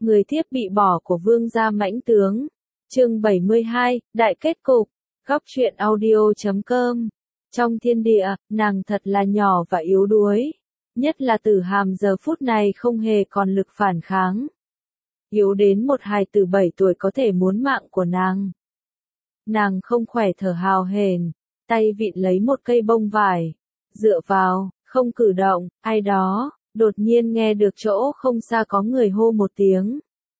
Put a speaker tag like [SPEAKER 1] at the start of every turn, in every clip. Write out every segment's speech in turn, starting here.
[SPEAKER 1] Người thiếp bị bỏ của vương gia mãnh tướng. Chương 72, Đại kết cục. Góc truyện audio.com. Trong thiên địa, nàng thật là nhỏ và yếu đuối. Nhất là Tử Hàm giờ phút này không hề còn lực phản kháng. Yếu đến một hài tử 7 tuổi có thể muốn mạng của nàng. Nàng không khỏe thở hào hển, tay vịn lấy một cây bông vải. Dựa vào, không cử động, ai đó, đột nhiên nghe được chỗ không xa có người hô một tiếng.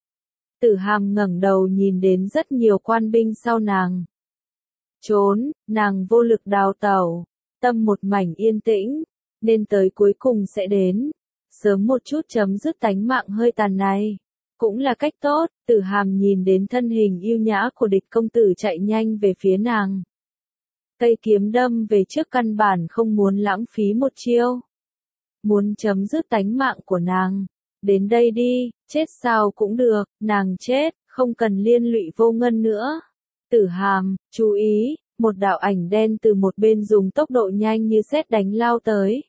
[SPEAKER 1] Tử Hàm ngẩng đầu nhìn đến rất nhiều quan binh sau nàng. Trốn, nàng vô lực đào tẩu, tâm một mảnh yên tĩnh, nên tới cuối cùng sẽ đến. Sớm một chút chấm dứt tánh mạng hơi tàn này, cũng là cách tốt. Tử Hàm nhìn đến thân hình yêu nhã của địch công tử chạy nhanh về phía nàng. Cây kiếm đâm về trước căn bản không muốn lãng phí một chiêu. Muốn chấm dứt tánh mạng của nàng. Đến đây đi, chết sao cũng được, nàng chết, không cần liên lụy Vô Ngân nữa. Tử Hàm, chú ý, một đạo ảnh đen từ một bên dùng tốc độ nhanh như sét đánh lao tới.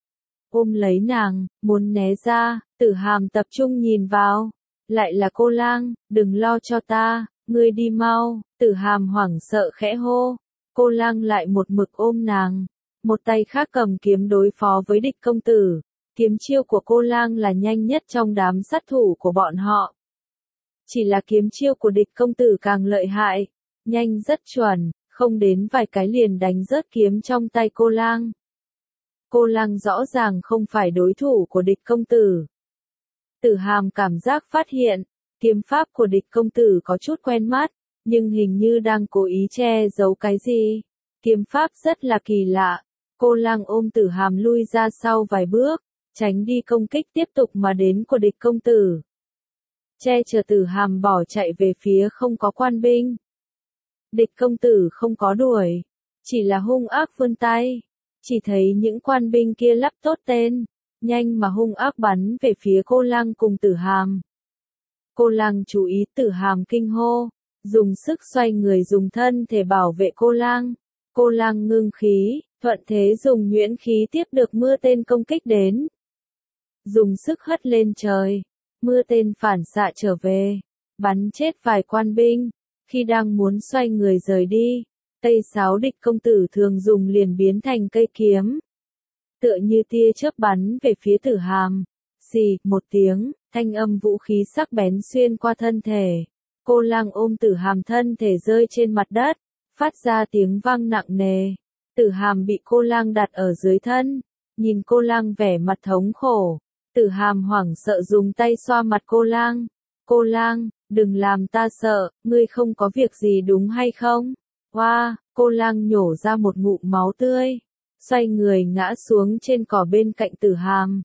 [SPEAKER 1] Ôm lấy nàng, muốn né ra, Tử Hàm tập trung nhìn vào. Lại là Cô Lang, đừng lo cho ta, ngươi đi mau. Tử Hàm hoảng sợ khẽ hô. Cô Lang lại một mực ôm nàng, một tay khác cầm kiếm đối phó với địch công tử. Kiếm chiêu của Cô Lang là nhanh nhất trong đám sát thủ của bọn họ. Chỉ là kiếm chiêu của địch công tử càng lợi hại, nhanh rất chuẩn, không đến vài cái liền đánh rớt kiếm trong tay Cô Lang. Cô Lang rõ ràng không phải đối thủ của địch công tử. Tử Hàm cảm giác phát hiện, kiếm pháp của địch công tử có chút quen mắt, nhưng hình như đang cố ý che giấu cái gì. Kiếm pháp rất là kỳ lạ. Cô Lang ôm Tử Hàm lui ra sau vài bước, tránh đi công kích tiếp tục mà đến của địch công tử. Che chở Tử Hàm bỏ chạy về phía không có quan binh. Địch công tử không có đuổi, chỉ là hung ác vươn tay. Chỉ thấy những quan binh kia lắp tốt tên, nhanh mà hung ác bắn về phía Cô Lang cùng Tử Hàm. Cô Lang chú ý, Tử Hàm kinh hô, dùng sức xoay người dùng thân thể bảo vệ Cô Lang. Cô Lang ngưng khí, thuận thế dùng nhuyễn khí tiếp được mưa tên công kích đến. Dùng sức hất lên trời, mưa tên phản xạ trở về, bắn chết vài quan binh. Khi đang muốn xoay người rời đi, cây sáo địch công tử thường dùng liền biến thành cây kiếm. Tựa như tia chớp bắn về phía Tử Hàm. Xì, một tiếng, thanh âm vũ khí sắc bén xuyên qua thân thể. Cô Lang ôm Tử Hàm thân thể rơi trên mặt đất, phát ra tiếng vang nặng nề. Tử Hàm bị Cô Lang đặt ở dưới thân, nhìn Cô Lang vẻ mặt thống khổ. Tử Hàm hoảng sợ dùng tay xoa mặt Cô Lang. Cô Lang, đừng làm ta sợ, ngươi không có việc gì đúng hay không? Hoa, Cô Lang nhổ ra một ngụm máu tươi, xoay người ngã xuống trên cỏ bên cạnh Tử Hàm.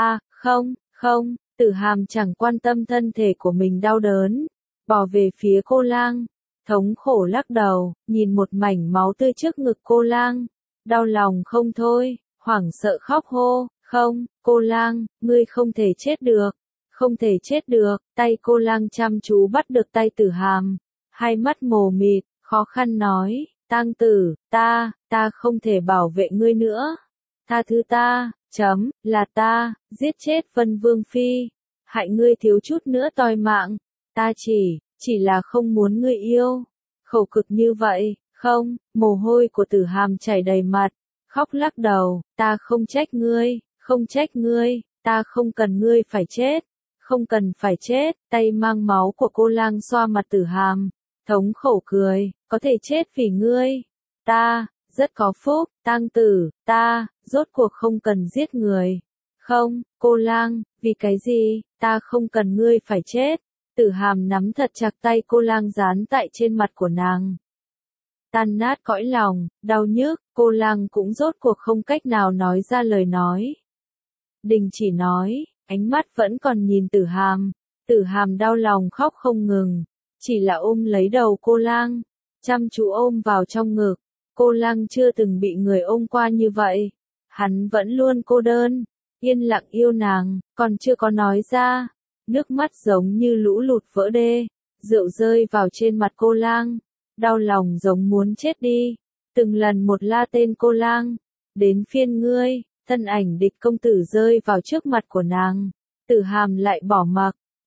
[SPEAKER 1] Không, Tử Hàm chẳng quan tâm thân thể của mình đau đớn, bỏ về phía Cô Lang, thống khổ lắc đầu, nhìn một mảnh máu tươi trước ngực Cô Lang, đau lòng không thôi, hoảng sợ khóc hô, không, Cô Lang, ngươi không thể chết được, không thể chết được. Tay Cô Lang chăm chú bắt được tay Tử Hàm, hai mắt mờ mịt, khó khăn nói, Tang tử, ta không thể bảo vệ ngươi nữa, tha thứ ta, là ta, giết chết Vân Vương Phi, hại ngươi thiếu chút nữa toi mạng, ta chỉ là không muốn ngươi yêu, khổ cực như vậy, không, mồ hôi của Tử Hàm chảy đầy mặt, khóc lắc đầu, ta không trách ngươi, ta không cần ngươi phải chết, không cần phải chết. Tay mang máu của Cô Lang xoa mặt Tử Hàm, thống khổ cười, có thể chết vì ngươi, ta rất có phúc. Tang tử, ta rốt cuộc không cần giết người. Không, Cô Lang, vì cái gì, ta không cần ngươi phải chết. Tử Hàm nắm thật chặt tay Cô Lang dán tại trên mặt của nàng. Tan nát cõi lòng, đau nhức, Cô Lang cũng rốt cuộc không cách nào nói ra lời nói. Đình chỉ nói, ánh mắt vẫn còn nhìn Tử Hàm. Tử Hàm đau lòng khóc không ngừng, chỉ là ôm lấy đầu Cô Lang, chăm chú ôm vào trong ngực. Cô Lang chưa từng bị người ôm qua như vậy. Hắn vẫn luôn cô đơn, yên lặng yêu nàng, còn chưa có nói ra. Nước mắt giống như lũ lụt vỡ đê, rượu rơi vào trên mặt Cô Lang, đau lòng giống muốn chết đi. Từng lần một la tên Cô Lang, đến phiên ngươi. Thân ảnh địch công tử rơi vào trước mặt của nàng. Tử Hàm lại bỏ mặc,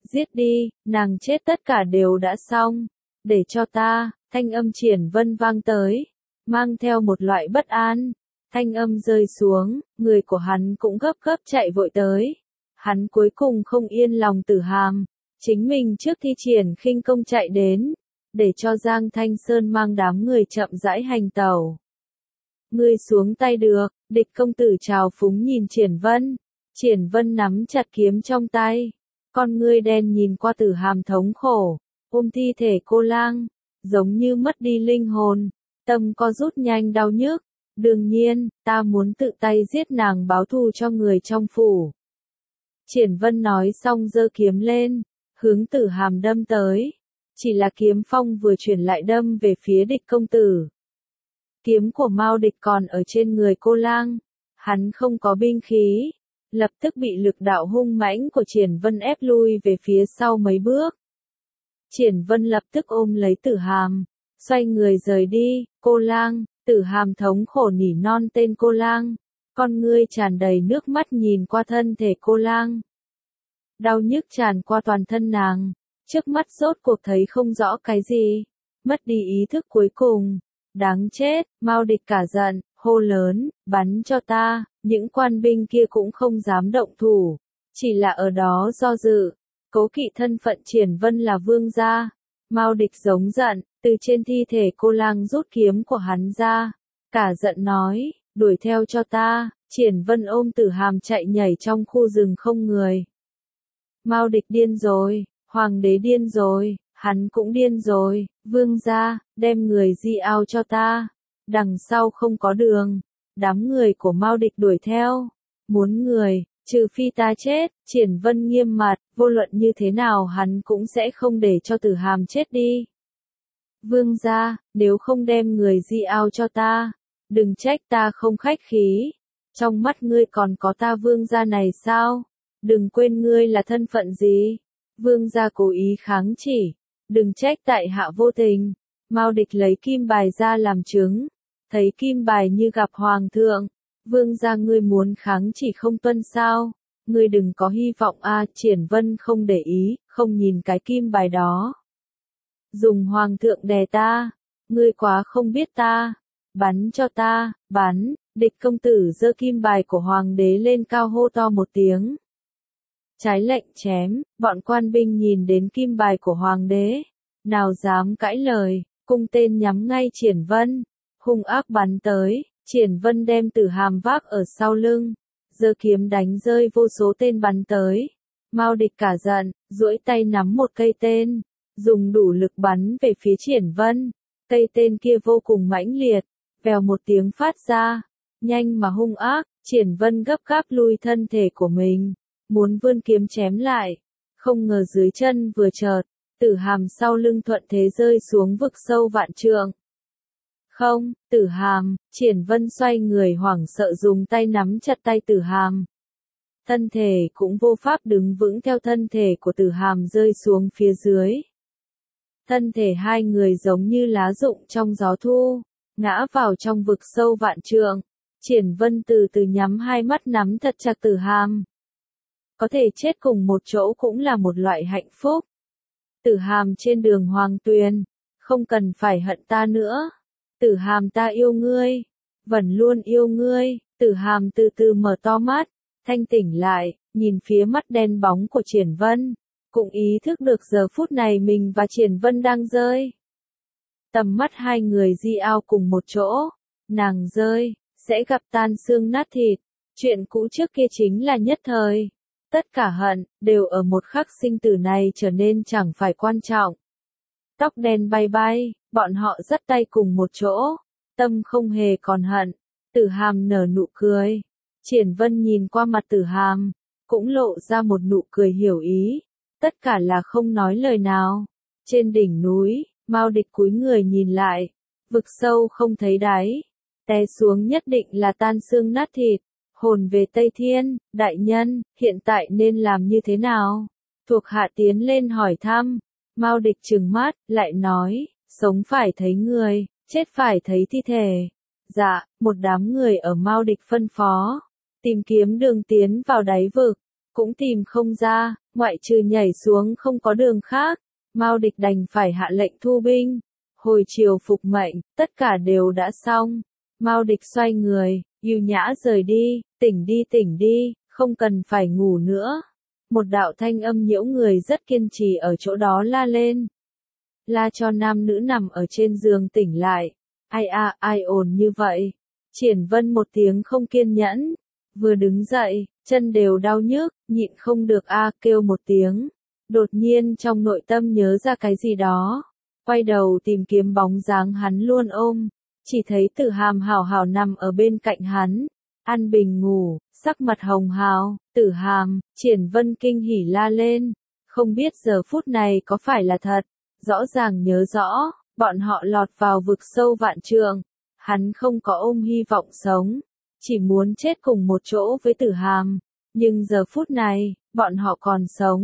[SPEAKER 1] Giết đi, nàng chết tất cả đều đã xong. Để cho ta, thanh âm Triển Vân vang tới, mang theo một loại bất an. Thanh âm rơi xuống, người của hắn cũng gấp gấp chạy vội tới. Hắn cuối cùng không yên lòng Tử Hàm, chính mình trước thi triển khinh công chạy đến, để cho Giang Thanh Sơn mang đám người chậm rãi hành tẩu. Ngươi xuống tay được, địch công tử trào phúng nhìn Triển Vân. Triển Vân nắm chặt kiếm trong tay, con ngươi đen nhìn qua Tử Hàm thống khổ, ôm thi thể cô lang, giống như mất đi linh hồn, tâm co rút nhanh đau nhức. Đương nhiên, ta muốn tự tay giết nàng báo thù cho người trong phủ. Triển Vân nói xong giơ kiếm lên, hướng Tử Hàm đâm tới. Chỉ là kiếm phong vừa chuyển lại đâm về phía địch công tử. Kiếm của Mao Địch còn ở trên người cô lang, hắn không có binh khí, lập tức bị lực đạo hung mãnh của Triển Vân ép lui về phía sau mấy bước. Triển Vân lập tức ôm lấy Tử Hàm, xoay người rời đi. Cô lang, Tử Hàm thống khổ nỉ non tên cô lang, con ngươi tràn đầy nước mắt nhìn qua thân thể cô lang. Đau nhức tràn qua toàn thân nàng, trước mắt rốt cuộc thấy không rõ cái gì, mất đi ý thức cuối cùng. Đáng chết, Mao Địch cả giận, hô lớn, bắn cho ta. Những quan binh kia cũng không dám động thủ, chỉ là ở đó do dự, cố kỵ thân phận Triển Vân là vương gia. Mao Địch giống giận, từ trên thi thể cô lang rút kiếm của hắn ra, cả giận nói, đuổi theo cho ta. Triển Vân ôm Tử Hàm chạy nhảy trong khu rừng không người. Mao Địch điên rồi, hoàng đế điên rồi, hắn cũng điên rồi. Vương gia, đem người di ao cho ta, đằng sau không có đường. Đám người của Mao Địch đuổi theo, muốn người, trừ phi ta chết. Triển Vân nghiêm mặt, vô luận như thế nào hắn cũng sẽ không để cho Tử Hàm chết đi. Vương gia, nếu không đem người di ao cho ta, đừng trách ta không khách khí. Trong mắt ngươi còn có ta vương gia này sao? Đừng quên ngươi là thân phận gì? Vương gia cố ý kháng chỉ, đừng trách tại hạ vô tình. Mao Địch lấy kim bài ra làm chứng, thấy kim bài như gặp hoàng thượng. Vương gia ngươi muốn kháng chỉ không tuân sao? Ngươi đừng có hy vọng a. Triển Vân không để ý, không nhìn cái kim bài đó. Dùng hoàng thượng đè ta, ngươi quá không biết ta. Bắn cho ta, bắn. Địch công tử giơ kim bài của hoàng đế lên cao hô to một tiếng. Trái lệnh chém, bọn quan binh nhìn đến kim bài của hoàng đế, nào dám cãi lời, cung tên nhắm ngay Triển Vân, hung ác bắn tới. Triển Vân đem Tử Hàm vác ở sau lưng, giơ kiếm đánh rơi vô số tên bắn tới. Mao Địch cả giận, duỗi tay nắm một cây tên, dùng đủ lực bắn về phía Triển Vân. Cây tên kia vô cùng mãnh liệt, vèo một tiếng phát ra, nhanh mà hung ác. Triển Vân gấp gáp lui thân thể của mình, muốn vươn kiếm chém lại, không ngờ dưới chân vừa chợt, Tử Hàm sau lưng thuận thế rơi xuống vực sâu vạn trượng. Không, Tử Hàm. Triển Vân xoay người hoảng sợ dùng tay nắm chặt tay Tử Hàm. Thân thể cũng vô pháp đứng vững theo thân thể của Tử Hàm rơi xuống phía dưới. Thân thể hai người giống như lá rụng trong gió thu, ngã vào trong vực sâu vạn trượng. Triển Vân từ từ nhắm hai mắt nắm thật chặt Tử Hàm. Có thể chết cùng một chỗ cũng là một loại hạnh phúc. Tử Hàm trên đường Hoàng Tuyền, không cần phải hận ta nữa. Tử Hàm ta yêu ngươi, vẫn luôn yêu ngươi. Tử Hàm từ từ mở to mắt, thanh tỉnh lại, nhìn phía mắt đen bóng của Triển Vân, cũng ý thức được giờ phút này mình và Triển Vân đang rơi. Tầm mắt hai người di ao cùng một chỗ, nàng rơi, sẽ gặp tan xương nát thịt. Chuyện cũ trước kia chính là nhất thời. Tất cả hận, đều ở một khắc sinh tử này trở nên chẳng phải quan trọng. Tóc đen bay bay, bọn họ dắt tay cùng một chỗ, tâm không hề còn hận. Tử Hàm nở nụ cười. Triển Vân nhìn qua mặt Tử Hàm, cũng lộ ra một nụ cười hiểu ý. Tất cả là không nói lời nào. Trên đỉnh núi, Mao Địch cúi người nhìn lại, vực sâu không thấy đáy, té xuống nhất định là tan xương nát thịt. Hồn về Tây Thiên, đại nhân, hiện tại nên làm như thế nào? Thuộc hạ tiến lên hỏi thăm. Mao Địch trừng mắt, lại nói, sống phải thấy người, chết phải thấy thi thể. Dạ, một đám người ở Mao Địch phân phó, tìm kiếm đường tiến vào đáy vực, cũng tìm không ra, ngoại trừ nhảy xuống không có đường khác. Mao Địch đành phải hạ lệnh thu binh. Hồi chiều phục mệnh, tất cả đều đã xong. Mao Địch xoay người, ưu nhã rời đi, tỉnh đi, không cần phải ngủ nữa. Một đạo thanh âm nhiễu người rất kiên trì ở chỗ đó la lên. La cho nam nữ nằm ở trên giường tỉnh lại. Ai ai ồn như vậy? Triển Vân một tiếng không kiên nhẫn. Vừa đứng dậy, chân đều đau nhức, nhịn không được kêu một tiếng. Đột nhiên trong nội tâm nhớ ra cái gì đó. Quay đầu tìm kiếm bóng dáng hắn luôn ôm. Chỉ thấy Tử Hàm hảo hảo nằm ở bên cạnh hắn. An bình ngủ, sắc mặt hồng hào. Tử Hàm, Triển Vân kinh hỉ la lên. Không biết giờ phút này có phải là thật. Rõ ràng nhớ rõ, bọn họ lọt vào vực sâu vạn trượng. Hắn không có ôm hy vọng sống. Chỉ muốn chết cùng một chỗ với Tử Hàm. Nhưng giờ phút này, bọn họ còn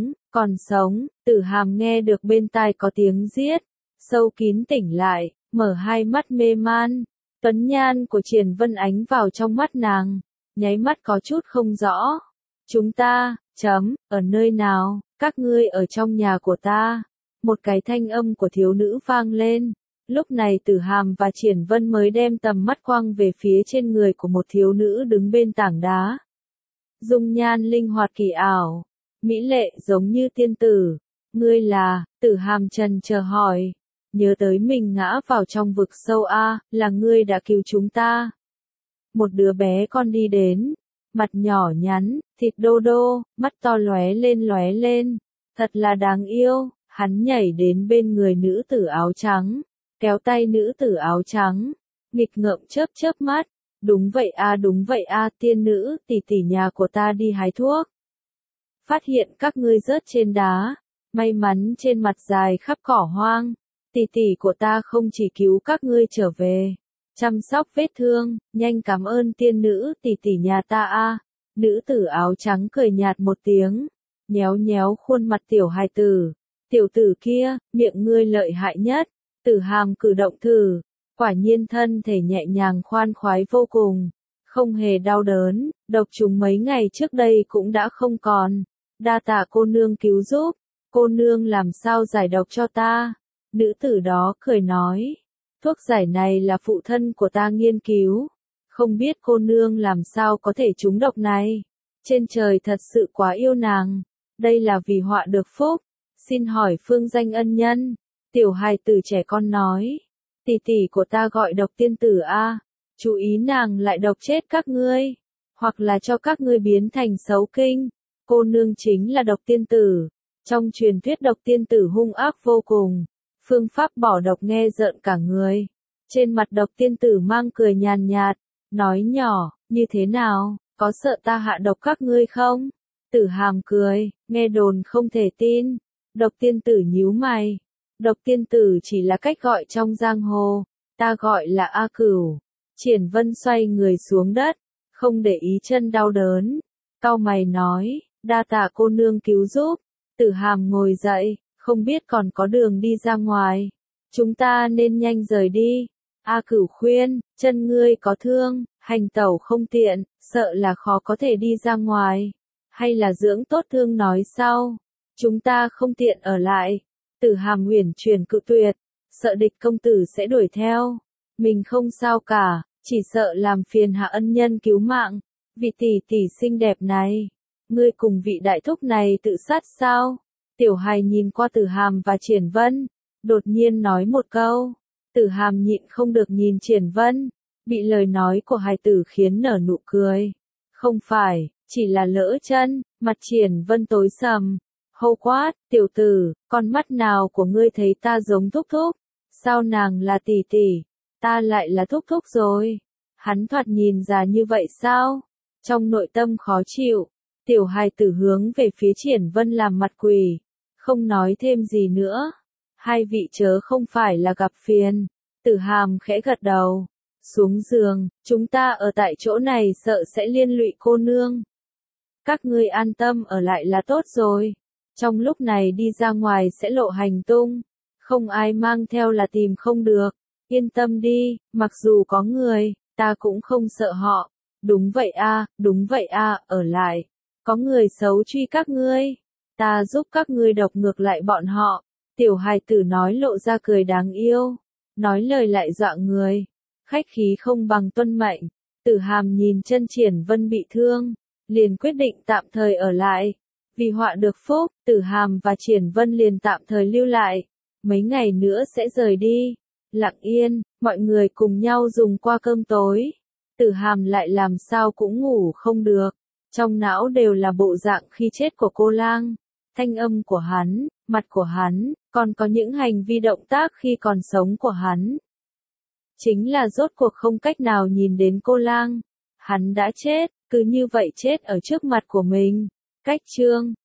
[SPEAKER 1] sống. Tử Hàm nghe được bên tai có tiếng giết. Sâu kín tỉnh lại, mở hai mắt mê man. Tuấn nhan của Triển Vân ánh vào trong mắt nàng. Nháy mắt có chút không rõ. Chúng ta, ở nơi nào, các ngươi ở trong nhà của ta. Một cái thanh âm của thiếu nữ vang lên. Lúc này Tử Hàm và Triển Vân mới đem tầm mắt quang về phía trên người của một thiếu nữ đứng bên tảng đá. Dung nhan linh hoạt kỳ ảo, mỹ lệ giống như tiên tử. Ngươi là, Tử Hàm trần chờ hỏi. Nhớ tới mình ngã vào trong vực sâu là ngươi đã cứu chúng ta. Một đứa bé con đi đến, mặt nhỏ nhắn, thịt đô đô, mắt to lóe lên. Thật là đáng yêu. Hắn nhảy đến bên người nữ tử áo trắng, kéo tay nữ tử áo trắng, nghịch ngợm chớp mắt. Đúng vậy tiên nữ, tỷ nhà của ta đi hái thuốc. Phát hiện các ngươi rớt trên đá, may mắn trên mặt dài khắp cỏ hoang. Tỷ của ta không chỉ cứu các ngươi trở về, chăm sóc vết thương, nhanh cảm ơn tiên nữ, tỷ nhà ta Nữ tử áo trắng cười nhạt một tiếng, nhéo khuôn mặt tiểu hài tử. Tiểu tử kia, miệng ngươi lợi hại nhất. Tử Hàm cử động thử, quả nhiên thân thể nhẹ nhàng khoan khoái vô cùng, không hề đau đớn, độc trùng mấy ngày trước đây cũng đã không còn. Đa tạ cô nương cứu giúp, cô nương làm sao giải độc cho ta? Nữ tử đó cười nói, thuốc giải này là phụ thân của ta nghiên cứu, không biết cô nương làm sao có thể trúng độc này. Trên trời thật sự quá yêu nàng, đây là vì họa được phúc. Xin hỏi phương danh ân nhân. Tiểu hài tử trẻ con nói. Tỷ của ta gọi độc tiên tử chú ý nàng lại độc chết các ngươi. Hoặc là cho các ngươi biến thành xấu kinh. Cô nương chính là độc tiên tử. Trong truyền thuyết độc tiên tử hung ác vô cùng. Phương pháp bỏ độc nghe rợn cả người. Trên mặt độc tiên tử mang cười nhàn nhạt. Nói nhỏ, như thế nào, có sợ ta hạ độc các ngươi không? Tử Hàm cười, nghe đồn không thể tin. Độc tiên tử nhíu mày. Độc tiên tử chỉ là cách gọi trong giang hồ. Ta gọi là A Cửu. Triển Vân xoay người xuống đất. Không để ý chân đau đớn. Cau mày nói. Đa tạ cô nương cứu giúp. Tử Hàm ngồi dậy. Không biết còn có đường đi ra ngoài. Chúng ta nên nhanh rời đi. A Cửu khuyên. Chân ngươi có thương. Hành tẩu không tiện. Sợ là khó có thể đi ra ngoài. Hay là dưỡng tốt thương nói sau. Chúng ta không tiện ở lại. Tử Hàm uyển chuyển cự tuyệt. Sợ địch công tử sẽ đuổi theo. Mình không sao cả. Chỉ sợ làm phiền hạ ân nhân cứu mạng. Vị tỷ xinh đẹp này. Ngươi cùng vị đại thúc này tự sát sao? Tiểu hài nhìn qua Tử Hàm và Triển Vân. Đột nhiên nói một câu. Tử Hàm nhịn không được nhìn Triển Vân. Bị lời nói của hài tử khiến nở nụ cười. Không phải, chỉ là lỡ chân. Mặt Triển Vân tối sầm. Hô quát, tiểu tử, con mắt nào của ngươi thấy ta giống thúc thúc? Sao nàng là tỷ? Ta lại là thúc thúc rồi. Hắn thoạt nhìn già như vậy sao? Trong nội tâm khó chịu, tiểu hài tử hướng về phía Triển Vân làm mặt quỳ. Không nói thêm gì nữa. Hai vị chớ không phải là gặp phiền. Tử Hàm khẽ gật đầu. Xuống giường, chúng ta ở tại chỗ này sợ sẽ liên lụy cô nương. Các ngươi an tâm ở lại là tốt rồi. Trong lúc này đi ra ngoài sẽ lộ hành tung. Không ai mang theo là tìm không được. Yên tâm đi, mặc dù có người, ta cũng không sợ họ. Đúng vậy ở lại. Có người xấu truy các ngươi. Ta giúp các ngươi độc ngược lại bọn họ. Tiểu hài tử nói lộ ra cười đáng yêu. Nói lời lại dọa người. Khách khí không bằng tuân mệnh. Tử Hàm nhìn chân Triển Vân bị thương. Liền quyết định tạm thời ở lại. Vì họa được phúc, Tử Hàm và Triển Vân liền tạm thời lưu lại. Mấy ngày nữa sẽ rời đi. Lặng Yên, mọi người cùng nhau dùng qua cơm tối. Tử Hàm lại làm sao cũng ngủ không được. Trong não đều là bộ dạng khi chết của cô lang. Thanh âm của hắn, mặt của hắn, còn có những hành vi động tác khi còn sống của hắn. Chính là rốt cuộc không cách nào nhìn đến cô lang. Hắn đã chết, cứ như vậy chết ở trước mặt của mình. Cách chương